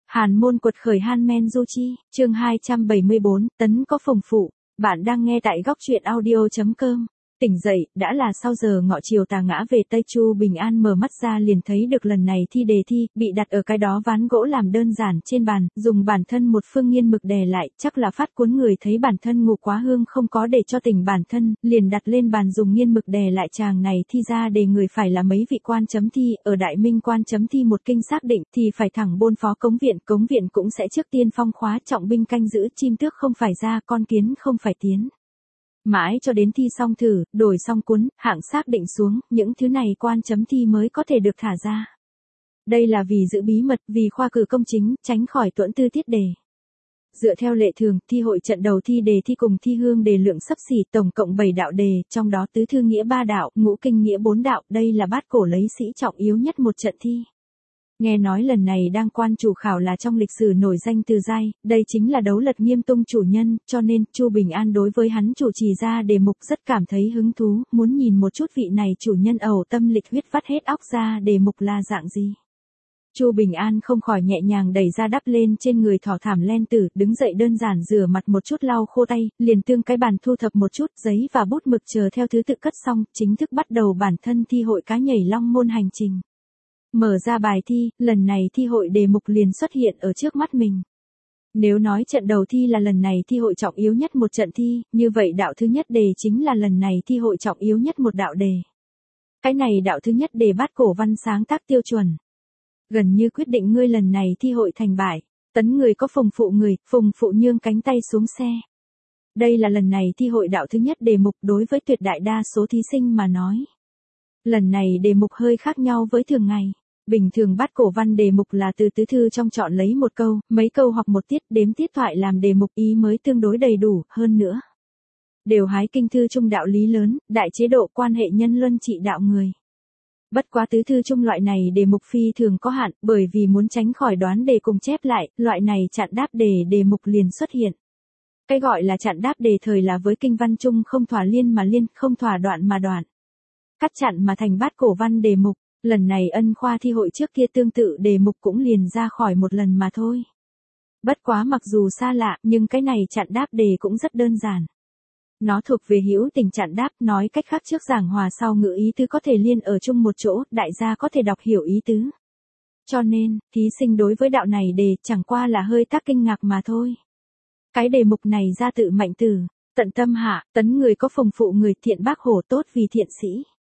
Hàn môn quật khởi Han Men Du Chi, chương 274, tấn có phùng phụ. Bạn đang nghe tại góc truyện audio.com. Tỉnh dậy, đã là sau giờ ngọ chiều tà ngã về Tây. Chu Bình An mở mắt ra liền thấy được lần này đề thi, bị đặt ở cái đó ván gỗ làm đơn giản trên bàn, dùng bản thân một phương nghiên mực đè lại, chắc là phát cuốn người thấy bản thân ngủ quá hương không có để cho tỉnh bản thân, liền đặt lên bàn dùng nghiên mực đè lại chàng này thi ra đề người phải là mấy vị quan chấm thi, ở Đại Minh quan chấm thi một kinh xác định thì phải thẳng bôn phó cống viện cũng sẽ trước tiên phong khóa trọng binh canh giữ, chim tước không phải ra, con kiến không phải tiến. Mãi cho đến thi xong thử, đổi xong cuốn, hạng xác định xuống, những thứ này quan chấm thi mới có thể được thả ra. Đây là vì giữ bí mật, vì khoa cử công chính, tránh khỏi tuẫn tư tiết đề. Dựa theo lệ thường, thi hội trận đầu thi đề thi cùng thi hương đề lượng xấp xỉ, tổng cộng 7 đạo đề, trong đó tứ thư nghĩa 3 đạo, ngũ kinh nghĩa 4 đạo, đây là bát cổ lấy sĩ trọng yếu nhất một trận thi. Nghe nói lần này đang quan chủ khảo là trong lịch sử nổi danh Từ Giai, đây chính là Đấu Lật Nghiêm Tung chủ nhân, cho nên Chu Bình An đối với hắn chủ trì ra đề mục rất cảm thấy hứng thú, muốn nhìn một chút vị này chủ nhân ẩu tâm lịch huyết vắt hết óc ra đề mục là dạng gì. Chu Bình An không khỏi nhẹ nhàng đẩy ra đắp lên trên người thỏ thảm len tử, đứng dậy đơn giản rửa mặt một chút lau khô tay, liền tương cái bàn thu thập một chút, giấy và bút mực chờ theo thứ tự cất xong, chính thức bắt đầu bản thân thi hội cá nhảy long môn hành trình. Mở ra bài thi, lần này thi hội đề mục liền xuất hiện ở trước mắt mình. Nếu nói trận đầu thi là lần này thi hội trọng yếu nhất một trận thi, như vậy đạo thứ nhất đề chính là lần này thi hội trọng yếu nhất một đạo đề. Cái này đạo thứ nhất đề bát cổ văn sáng tác tiêu chuẩn. Gần như quyết định ngươi lần này thi hội thành bại, tấn người có phùng phụ nhương cánh tay xuống xe. Đây là lần này thi hội đạo thứ nhất đề mục đối với tuyệt đại đa số thí sinh mà nói. Lần này đề mục hơi khác nhau với thường ngày. Bình thường bát cổ văn đề mục là từ tứ thư trong chọn lấy một câu, mấy câu hoặc một tiết đếm tiết thoại làm đề mục ý mới tương đối đầy đủ, hơn nữa. Đều hái kinh thư trung đạo lý lớn, đại chế độ quan hệ nhân luân trị đạo người. Bất quá tứ thư trung loại này đề mục phi thường có hạn, bởi vì muốn tránh khỏi đoán đề cùng chép lại, loại này chặn đáp đề mục liền xuất hiện. Cái gọi là chặn đáp đề thời là với kinh văn trung không thỏa liên mà liên, không thỏa đoạn mà đoạn. Cắt chặn mà thành bát cổ văn đề mục, lần này ân khoa thi hội trước kia tương tự đề mục cũng liền ra khỏi một lần mà thôi. Bất quá mặc dù xa lạ, nhưng cái này chặn đáp đề cũng rất đơn giản. Nó thuộc về hữu tình chặn đáp, nói cách khác trước giảng hòa sau ngữ ý tứ có thể liên ở chung một chỗ, đại gia có thể đọc hiểu ý tứ. Cho nên, thí sinh đối với đạo này đề chẳng qua là hơi tác kinh ngạc mà thôi. Cái đề mục này ra tự Mạnh Tử, tận tâm hạ, tấn người có phùng phụ người thiện bác hổ tốt vì thiện sĩ.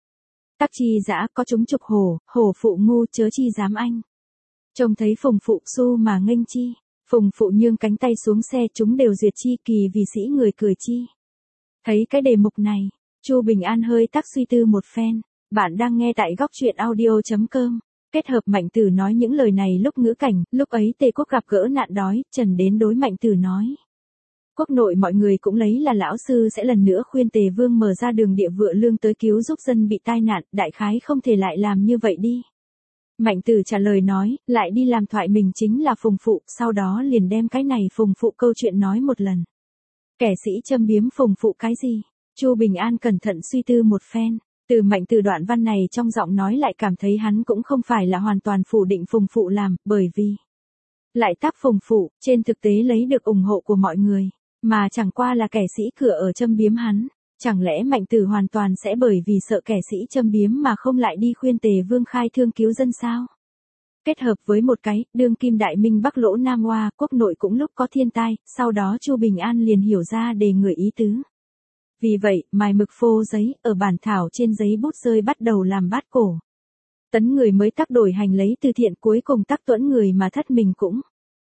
Tắc chi dã có chúng trục hổ phụ ngu chớ chi dám anh. Trông thấy phùng phụ su mà nghênh chi, phùng phụ nhương cánh tay xuống xe chúng đều duyệt chi kỳ vì sĩ người cười chi. Thấy cái đề mục này, Chu Bình An hơi tác suy tư một phen, bạn đang nghe tại góc truyện audio.com. Kết hợp Mạnh Tử nói những lời này lúc ngữ cảnh, lúc ấy Tề Quốc gặp gỡ nạn đói, Trần đến đối Mạnh Tử nói. Quốc nội mọi người cũng lấy là lão sư sẽ lần nữa khuyên Tề Vương mở ra đường địa vựa lương tới cứu giúp dân bị tai nạn, đại khái không thể lại làm như vậy đi. Mạnh Tử trả lời nói, lại đi làm thoại mình chính là phùng phụ, sau đó liền đem cái này phùng phụ câu chuyện nói một lần. Kẻ sĩ châm biếm phùng phụ cái gì? Chu Bình An cẩn thận suy tư một phen, từ Mạnh Tử đoạn văn này trong giọng nói lại cảm thấy hắn cũng không phải là hoàn toàn phủ định phùng phụ làm, bởi vì lại tác phùng phụ, trên thực tế lấy được ủng hộ của mọi người. Mà chẳng qua là kẻ sĩ cửa ở châm biếm hắn, chẳng lẽ Mạnh Tử hoàn toàn sẽ bởi vì sợ kẻ sĩ châm biếm mà không lại đi khuyên Tề Vương khai thương cứu dân sao? Kết hợp với một cái, đương kim Đại Minh Bắc lỗ Nam Hoa, quốc nội cũng lúc có thiên tai, sau đó Chu Bình An liền hiểu ra đề người ý tứ. Vì vậy, mài mực phô giấy, ở bản thảo trên giấy bút rơi bắt đầu làm bát cổ. Tấn người mới tác đổi hành lấy từ thiện cuối cùng tác tuẫn người mà thất mình cũng.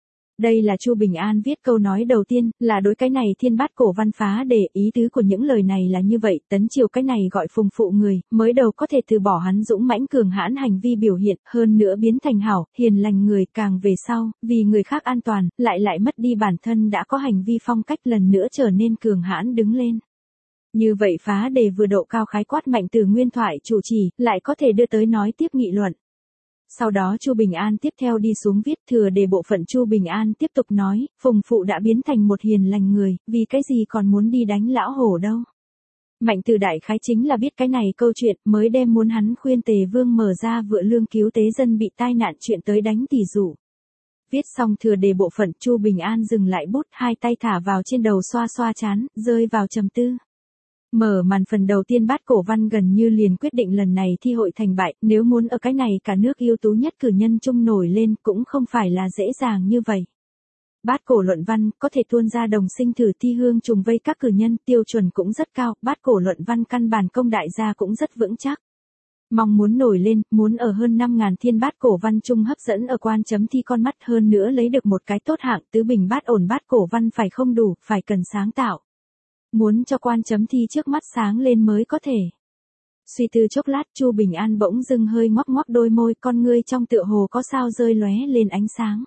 Đây là Chu Bình An viết câu nói đầu tiên, là đối cái này thiên bát cổ văn phá đề, ý tứ của những lời này là như vậy, tấn triều cái này gọi phùng phụ người, mới đầu có thể từ bỏ hắn dũng mãnh cường hãn hành vi biểu hiện, hơn nữa biến thành hảo, hiền lành người, càng về sau, vì người khác an toàn, lại mất đi bản thân đã có hành vi phong cách lần nữa trở nên cường hãn đứng lên. Như vậy phá đề vừa độ cao khái quát Mạnh Tử nguyên thoại chủ trì, lại có thể đưa tới nói tiếp nghị luận. Sau đó Chu Bình An tiếp theo đi xuống viết thừa đề bộ phận. Chu Bình An tiếp tục nói, phùng phụ đã biến thành một hiền lành người, vì cái gì còn muốn đi đánh lão hổ đâu. Mạnh Tử đại khái chính là biết cái này câu chuyện, mới đem muốn hắn khuyên Tề Vương mở ra vựa lương cứu tế dân bị tai nạn chuyện tới đánh tỷ dụ. Viết xong thừa đề bộ phận, Chu Bình An dừng lại bút, hai tay thả vào trên đầu xoa xoa trán, rơi vào trầm tư. Mở màn phần đầu tiên bát cổ văn gần như liền quyết định lần này thi hội thành bại, nếu muốn ở cái này cả nước ưu tú nhất cử nhân chung nổi lên cũng không phải là dễ dàng như vậy. Bát cổ luận văn có thể tuôn ra đồng sinh thử thi hương trùng vây các cử nhân, tiêu chuẩn cũng rất cao, bát cổ luận văn căn bản công đại gia cũng rất vững chắc. Mong muốn nổi lên, muốn ở hơn 5.000 thiên bát cổ văn chung hấp dẫn ở quan chấm thi con mắt, hơn nữa lấy được một cái tốt hạng tứ bình bát ổn bát cổ văn phải không đủ, phải cần sáng tạo. Muốn cho quan chấm thi trước mắt sáng lên mới có thể. Suy tư chốc lát, Chu Bình An bỗng dưng hơi ngoắc ngoắc đôi môi, con ngươi trong tựa hồ có sao rơi lóe lên ánh sáng.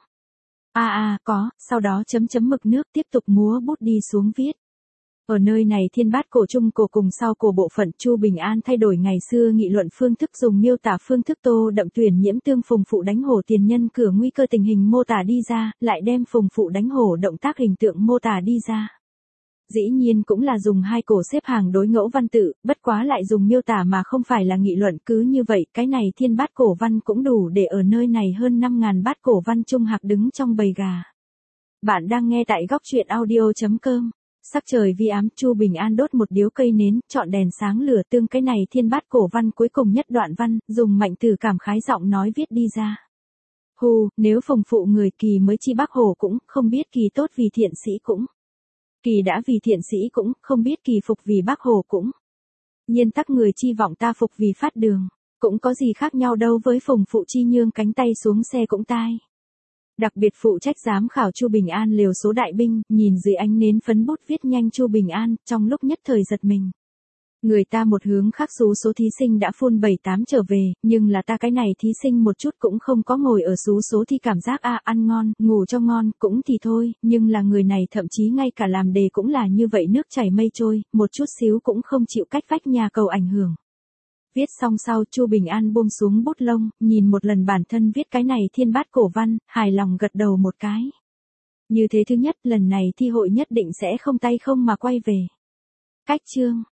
Có, sau đó chấm chấm mực nước, tiếp tục múa bút đi xuống viết. Ở nơi này thiên bát cổ trung cổ cùng sau cổ bộ phận, Chu Bình An thay đổi ngày xưa nghị luận phương thức, dùng miêu tả phương thức tô đậm tuyển nhiễm tương phùng phụ đánh hổ tiền nhân cửa nguy cơ tình hình mô tả đi ra, lại đem phùng phụ đánh hổ động tác hình tượng mô tả đi ra. Dĩ nhiên cũng là dùng hai cổ xếp hàng đối ngẫu văn tự, bất quá lại dùng miêu tả mà không phải là nghị luận, cứ như vậy cái này thiên bát cổ văn cũng đủ để ở nơi này hơn 5.000 bát cổ văn trung hạc đứng trong bầy gà. Bạn đang nghe tại góc truyện audio.com. Sắc trời vi ám, Chu Bình An đốt một điếu cây nến, chọn đèn sáng lửa tương cái này thiên bát cổ văn cuối cùng nhất đoạn văn, dùng mạnh từ cảm khái giọng nói viết đi ra. Hù, nếu phùng phụ người kỳ mới chi bác hồ cũng, không biết kỳ tốt vì thiện sĩ cũng. Kỳ đã vì thiện sĩ cũng, không biết kỳ phục vì bác hồ cũng. Nhiên tắc người chi vọng ta phục vì phát đường, cũng có gì khác nhau đâu với phùng phụ chi nhương cánh tay xuống xe cũng tai. Đặc biệt phụ trách giám khảo Chu Bình An liều số đại binh, nhìn dưới ánh nến phấn bút viết nhanh Chu Bình An, trong lúc nhất thời giật mình. Người ta một hướng khác số thí sinh đã phun 7-8 trở về, nhưng là ta cái này thí sinh một chút cũng không có ngồi ở số thi cảm giác ăn ngon, ngủ cho ngon, cũng thì thôi, nhưng là người này thậm chí ngay cả làm đề cũng là như vậy nước chảy mây trôi, một chút xíu cũng không chịu cách vách nhà cầu ảnh hưởng. Viết xong sau, Chu Bình An buông xuống bút lông, nhìn một lần bản thân viết cái này thiên bát cổ văn, hài lòng gật đầu một cái. Như thế thứ nhất, lần này thi hội nhất định sẽ không tay không mà quay về. Cách chương